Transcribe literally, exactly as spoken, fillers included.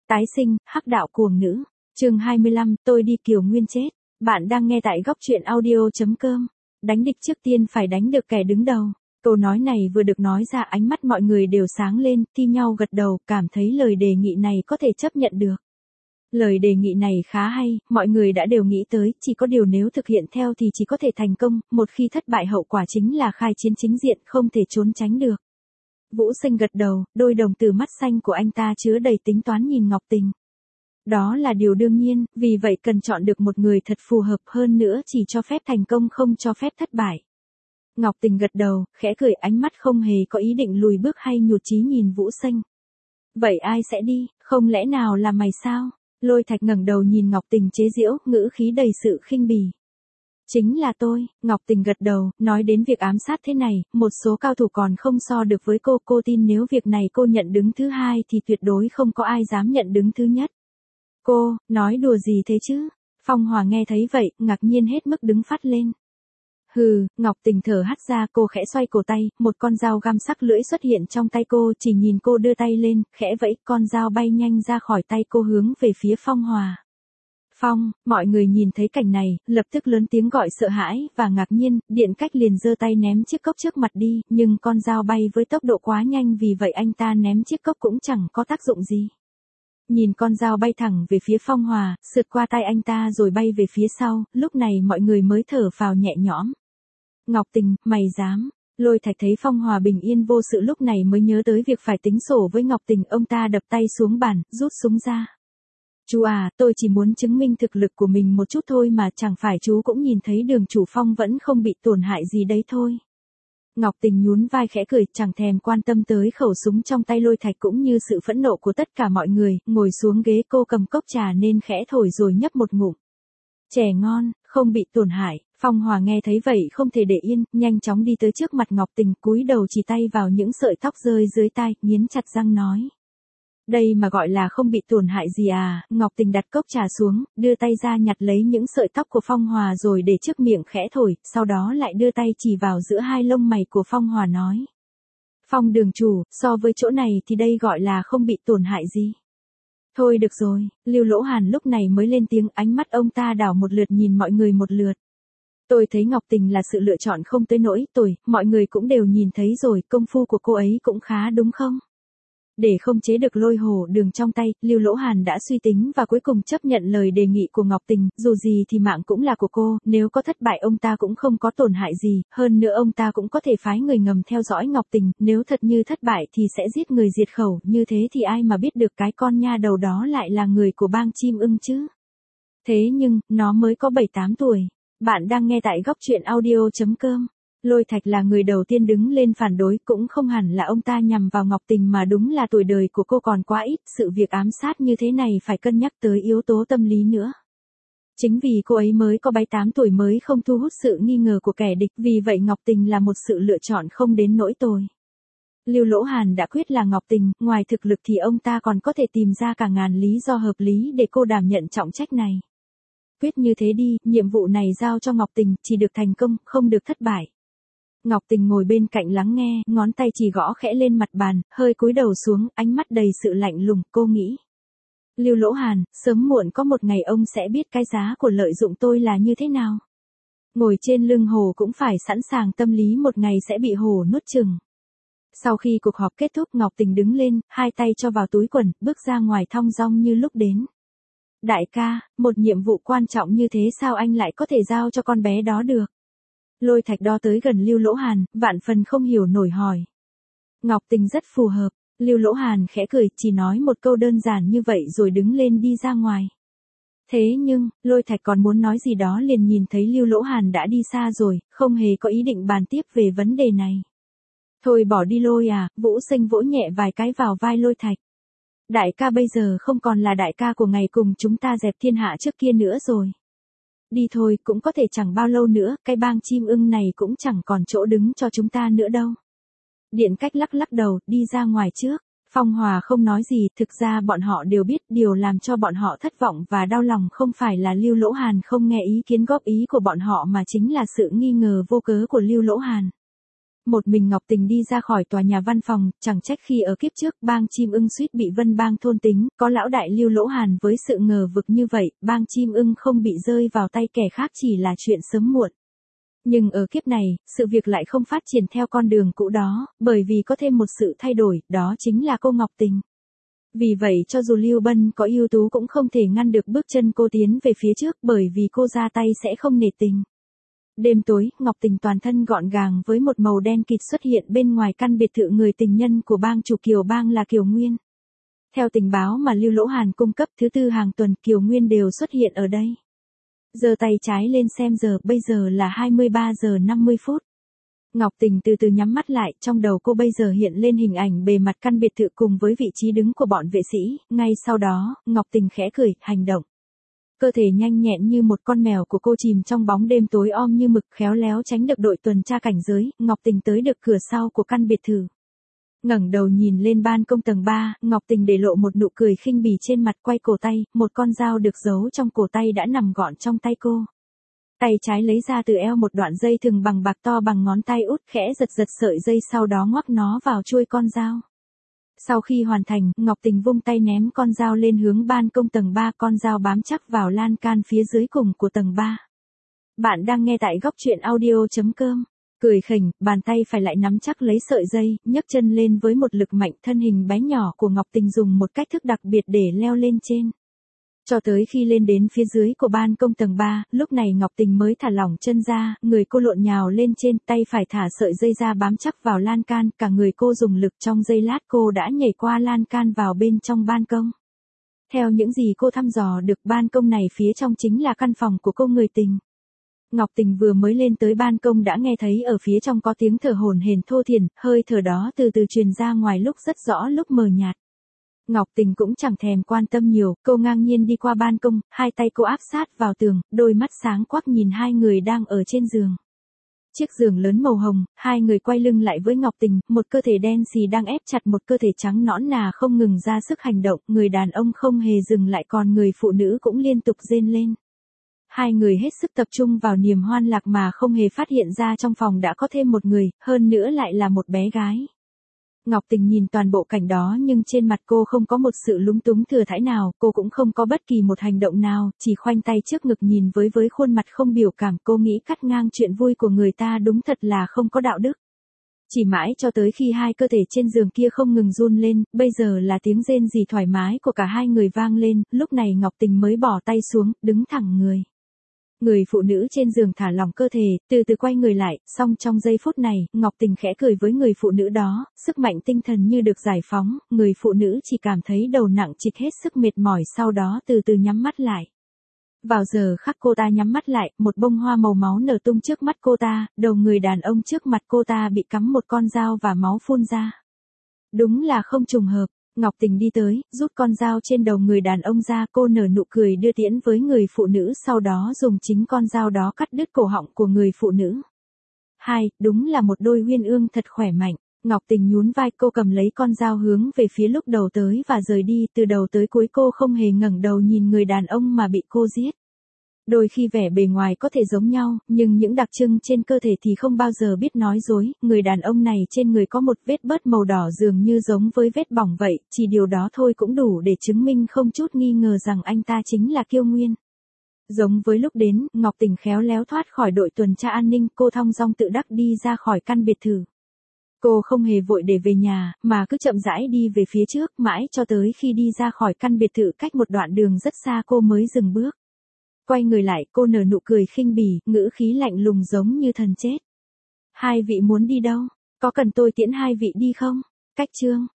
Tái sinh, hắc đạo cuồng nữ. Chương hai mươi lăm, tôi đi Kiều Nguyên chết. Bạn đang nghe tại góc truyện audio chấm com. Đánh địch trước tiên phải đánh được kẻ đứng đầu. Câu nói này vừa được nói ra, ánh mắt mọi người đều sáng lên, thi nhau gật đầu, cảm thấy lời đề nghị này có thể chấp nhận được. Lời đề nghị này khá hay, mọi người đã đều nghĩ tới, chỉ có điều nếu thực hiện theo thì chỉ có thể thành công, một khi thất bại hậu quả chính là khai chiến chính diện, không thể trốn tránh được. Vũ Sinh gật đầu, đôi đồng tử mắt xanh của anh ta chứa đầy tính toán nhìn Ngọc Tình. Đó là điều đương nhiên, vì vậy cần chọn được một người thật phù hợp, hơn nữa chỉ cho phép thành công không cho phép thất bại. Ngọc Tình gật đầu, khẽ cười, ánh mắt không hề có ý định lùi bước hay nhụt chí nhìn Vũ Sinh. Vậy ai sẽ đi, không lẽ nào là mày sao? Lôi Thạch ngẩng đầu nhìn Ngọc Tình chế giễu, ngữ khí đầy sự khinh bỉ. Chính là tôi, Ngọc Tình gật đầu, nói đến việc ám sát thế này, một số cao thủ còn không so được với cô, cô tin nếu việc này cô nhận đứng thứ hai thì tuyệt đối không có ai dám nhận đứng thứ nhất. Cô, nói đùa gì thế chứ? Phong Hòa nghe thấy vậy, ngạc nhiên hết mức đứng phát lên. Hừ, Ngọc Tình thở hắt ra, cô khẽ xoay cổ tay, một con dao găm sắc lưỡi xuất hiện trong tay cô, chỉ nhìn cô đưa tay lên, khẽ vẫy, con dao bay nhanh ra khỏi tay cô hướng về phía Phong Hòa. Phong, mọi người nhìn thấy cảnh này, lập tức lớn tiếng gọi sợ hãi và ngạc nhiên, Điện Cách liền giơ tay ném chiếc cốc trước mặt đi, nhưng con dao bay với tốc độ quá nhanh, vì vậy anh ta ném chiếc cốc cũng chẳng có tác dụng gì. Nhìn con dao bay thẳng về phía Phong Hòa, sượt qua tay anh ta rồi bay về phía sau, lúc này mọi người mới thở phào nhẹ nhõm. Ngọc Tình, mày dám? Lôi Thạch thấy Phong Hòa bình yên vô sự lúc này mới nhớ tới việc phải tính sổ với Ngọc Tình, ông ta đập tay xuống bàn, rút súng ra. Chú à, tôi chỉ muốn chứng minh thực lực của mình một chút thôi mà, chẳng phải chú cũng nhìn thấy Đường chủ Phong vẫn không bị tổn hại gì đấy thôi. Ngọc Tình nhún vai khẽ cười, chẳng thèm quan tâm tới khẩu súng trong tay Lôi Thạch cũng như sự phẫn nộ của tất cả mọi người, ngồi xuống ghế, cô cầm cốc trà nên khẽ thổi rồi nhấp một ngụm. Chè ngon, không bị tổn hại. Phong Hòa nghe thấy vậy không thể để yên, nhanh chóng đi tới trước mặt Ngọc Tình, cúi đầu chỉ tay vào những sợi tóc rơi dưới tai, nghiến chặt răng nói. Đây mà gọi là không bị tổn hại gì à? Ngọc Tình đặt cốc trà xuống, đưa tay ra nhặt lấy những sợi tóc của Phong Hòa rồi để trước miệng khẽ thổi, sau đó lại đưa tay chỉ vào giữa hai lông mày của Phong Hòa nói. Phong đường chủ, so với chỗ này thì đây gọi là không bị tổn hại gì. Thôi được rồi, Lưu Lỗ Hàn lúc này mới lên tiếng, ánh mắt ông ta đảo một lượt nhìn mọi người một lượt. Tôi thấy Ngọc Tình là sự lựa chọn không tới nỗi tồi, mọi người cũng đều nhìn thấy rồi, công phu của cô ấy cũng khá đúng không? Để không chế được Lôi Hổ Đường trong tay, Lưu Lỗ Hàn đã suy tính và cuối cùng chấp nhận lời đề nghị của Ngọc Tình, dù gì thì mạng cũng là của cô, nếu có thất bại ông ta cũng không có tổn hại gì, hơn nữa ông ta cũng có thể phái người ngầm theo dõi Ngọc Tình, nếu thật như thất bại thì sẽ giết người diệt khẩu, như thế thì ai mà biết được cái con nha đầu đó lại là người của bang chim ưng chứ. Thế nhưng, nó mới có bảy tám tuổi. Bạn đang nghe tại góc truyện audio chấm com. Lôi Thạch là người đầu tiên đứng lên phản đối, cũng không hẳn là ông ta nhằm vào Ngọc Tình mà đúng là tuổi đời của cô còn quá ít, sự việc ám sát như thế này phải cân nhắc tới yếu tố tâm lý nữa. Chính vì cô ấy mới có bảy tám tuổi mới không thu hút sự nghi ngờ của kẻ địch, vì vậy Ngọc Tình là một sự lựa chọn không đến nỗi tồi. Lưu Lỗ Hàn đã quyết là Ngọc Tình, ngoài thực lực thì ông ta còn có thể tìm ra cả ngàn lý do hợp lý để cô đảm nhận trọng trách này. Quyết như thế đi, nhiệm vụ này giao cho Ngọc Tình, chỉ được thành công, không được thất bại. Ngọc Tình ngồi bên cạnh lắng nghe, ngón tay chỉ gõ khẽ lên mặt bàn, hơi cúi đầu xuống, ánh mắt đầy sự lạnh lùng, cô nghĩ. Lưu Lỗ Hàn, sớm muộn có một ngày ông sẽ biết cái giá của lợi dụng tôi là như thế nào. Ngồi trên lưng hổ cũng phải sẵn sàng tâm lý một ngày sẽ bị hổ nuốt chửng. Sau khi cuộc họp kết thúc, Ngọc Tình đứng lên, hai tay cho vào túi quần, bước ra ngoài thong dong như lúc đến. Đại ca, một nhiệm vụ quan trọng như thế sao anh lại có thể giao cho con bé đó được? Lôi Thạch đo tới gần Lưu Lỗ Hàn, vạn phần không hiểu nổi hỏi. Ngọc Tình rất phù hợp, Lưu Lỗ Hàn khẽ cười, chỉ nói một câu đơn giản như vậy rồi đứng lên đi ra ngoài. Thế nhưng, Lôi Thạch còn muốn nói gì đó liền nhìn thấy Lưu Lỗ Hàn đã đi xa rồi, không hề có ý định bàn tiếp về vấn đề này. Thôi bỏ đi Lôi à, Vũ Sinh vỗ nhẹ vài cái vào vai Lôi Thạch. Đại ca bây giờ không còn là đại ca của ngày cùng chúng ta dẹp thiên hạ trước kia nữa rồi. Đi thôi, cũng có thể chẳng bao lâu nữa, cái bang chim ưng này cũng chẳng còn chỗ đứng cho chúng ta nữa đâu. Điện Cách lắc lắc đầu, đi ra ngoài trước. Phong Hòa không nói gì, thực ra bọn họ đều biết điều làm cho bọn họ thất vọng và đau lòng không phải là Lưu Lỗ Hàn không nghe ý kiến góp ý của bọn họ mà chính là sự nghi ngờ vô cớ của Lưu Lỗ Hàn. Một mình Ngọc Tình đi ra khỏi tòa nhà văn phòng, chẳng trách khi ở kiếp trước bang chim ưng suýt bị Vân bang thôn tính, có lão đại Lưu Lỗ Hàn với sự ngờ vực như vậy, bang chim ưng không bị rơi vào tay kẻ khác chỉ là chuyện sớm muộn. Nhưng ở kiếp này, sự việc lại không phát triển theo con đường cũ đó, bởi vì có thêm một sự thay đổi, đó chính là cô Ngọc Tình. Vì vậy cho dù Lưu Bân có ưu tú cũng không thể ngăn được bước chân cô tiến về phía trước bởi vì cô ra tay sẽ không nể tình. Đêm tối, Ngọc Tình toàn thân gọn gàng với một màu đen kịt xuất hiện bên ngoài căn biệt thự người tình nhân của bang chủ Kiều Bang là Kiều Nguyên. Theo tình báo mà Lưu Lỗ Hàn cung cấp thứ tư hàng tuần Kiều Nguyên đều xuất hiện ở đây. Giơ tay trái lên xem giờ, bây giờ là hai mươi ba giờ năm mươi phút. Ngọc Tình từ từ nhắm mắt lại, trong đầu cô bây giờ hiện lên hình ảnh bề mặt căn biệt thự cùng với vị trí đứng của bọn vệ sĩ, ngay sau đó, Ngọc Tình khẽ cười, hành động. Cơ thể nhanh nhẹn như một con mèo của cô chìm trong bóng đêm tối om như mực khéo léo tránh được đội tuần tra cảnh giới, Ngọc Tình tới được cửa sau của căn biệt thự. Ngẩng đầu nhìn lên ban công tầng ba, Ngọc Tình để lộ một nụ cười khinh bỉ trên mặt quay cổ tay, một con dao được giấu trong cổ tay đã nằm gọn trong tay cô. Tay trái lấy ra từ eo một đoạn dây thừng bằng bạc to bằng ngón tay út khẽ giật giật sợi dây sau đó ngoắc nó vào chuôi con dao. Sau khi hoàn thành, Ngọc Tình vung tay ném con dao lên hướng ban công tầng ba, con dao bám chắc vào lan can phía dưới cùng của tầng ba. Bạn đang nghe tại góc truyện audio chấm com. Cười khỉnh, bàn tay phải lại nắm chắc lấy sợi dây, nhấc chân lên với một lực mạnh, thân hình bé nhỏ của Ngọc Tình dùng một cách thức đặc biệt để leo lên trên. Cho tới khi lên đến phía dưới của ban công tầng ba, lúc này Ngọc Tình mới thả lỏng chân ra, người cô lộn nhào lên trên, tay phải thả sợi dây ra bám chắc vào lan can, cả người cô dùng lực trong giây lát cô đã nhảy qua lan can vào bên trong ban công. Theo những gì cô thăm dò được, ban công này phía trong chính là căn phòng của cô người tình. Ngọc Tình vừa mới lên tới ban công đã nghe thấy ở phía trong có tiếng thở hổn hển thô thiển, hơi thở đó từ từ truyền ra ngoài lúc rất rõ lúc mờ nhạt. Ngọc Tình cũng chẳng thèm quan tâm nhiều, cô ngang nhiên đi qua ban công, hai tay cô áp sát vào tường, đôi mắt sáng quắc nhìn hai người đang ở trên giường. Chiếc giường lớn màu hồng, hai người quay lưng lại với Ngọc Tình, một cơ thể đen xì đang ép chặt một cơ thể trắng nõn nà không ngừng ra sức hành động, người đàn ông không hề dừng lại còn người phụ nữ cũng liên tục rên lên. Hai người hết sức tập trung vào niềm hoan lạc mà không hề phát hiện ra trong phòng đã có thêm một người, hơn nữa lại là một bé gái. Ngọc Tình nhìn toàn bộ cảnh đó nhưng trên mặt cô không có một sự lúng túng thừa thãi nào, cô cũng không có bất kỳ một hành động nào, chỉ khoanh tay trước ngực nhìn với với khuôn mặt không biểu cảm, cô nghĩ cắt ngang chuyện vui của người ta đúng thật là không có đạo đức. Chỉ mãi cho tới khi hai cơ thể trên giường kia không ngừng run lên, bây giờ là tiếng rên rỉ thoải mái của cả hai người vang lên, lúc này Ngọc Tình mới bỏ tay xuống, đứng thẳng người. Người phụ nữ trên giường thả lỏng cơ thể, từ từ quay người lại, song trong giây phút này, Ngọc Tình khẽ cười với người phụ nữ đó, sức mạnh tinh thần như được giải phóng, người phụ nữ chỉ cảm thấy đầu nặng trịch hết sức mệt mỏi sau đó từ từ nhắm mắt lại. Vào giờ khắc cô ta nhắm mắt lại, một bông hoa màu máu nở tung trước mắt cô ta, đầu người đàn ông trước mặt cô ta bị cắm một con dao và máu phun ra. Đúng là không trùng hợp. Ngọc Tình đi tới, rút con dao trên đầu người đàn ông ra, cô nở nụ cười đưa tiễn với người phụ nữ, sau đó dùng chính con dao đó cắt đứt cổ họng của người phụ nữ. Hai, đúng là một đôi uyên ương thật khỏe mạnh. Ngọc Tình nhún vai, cô cầm lấy con dao hướng về phía lúc đầu tới và rời đi, từ đầu tới cuối cô không hề ngẩng đầu nhìn người đàn ông mà bị cô giết. Đôi khi vẻ bề ngoài có thể giống nhau, nhưng những đặc trưng trên cơ thể thì không bao giờ biết nói dối, người đàn ông này trên người có một vết bớt màu đỏ dường như giống với vết bỏng vậy, chỉ điều đó thôi cũng đủ để chứng minh không chút nghi ngờ rằng anh ta chính là Kiêu Nguyên. Giống với lúc đến, Ngọc Tình khéo léo thoát khỏi đội tuần tra an ninh, cô thong dong tự đắc đi ra khỏi căn biệt thự. Cô không hề vội để về nhà, mà cứ chậm rãi đi về phía trước, mãi cho tới khi đi ra khỏi căn biệt thự cách một đoạn đường rất xa cô mới dừng bước. Quay người lại, cô nở nụ cười khinh bỉ, ngữ khí lạnh lùng giống như thần chết. Hai vị muốn đi đâu? Có cần tôi tiễn hai vị đi không? Cách chương.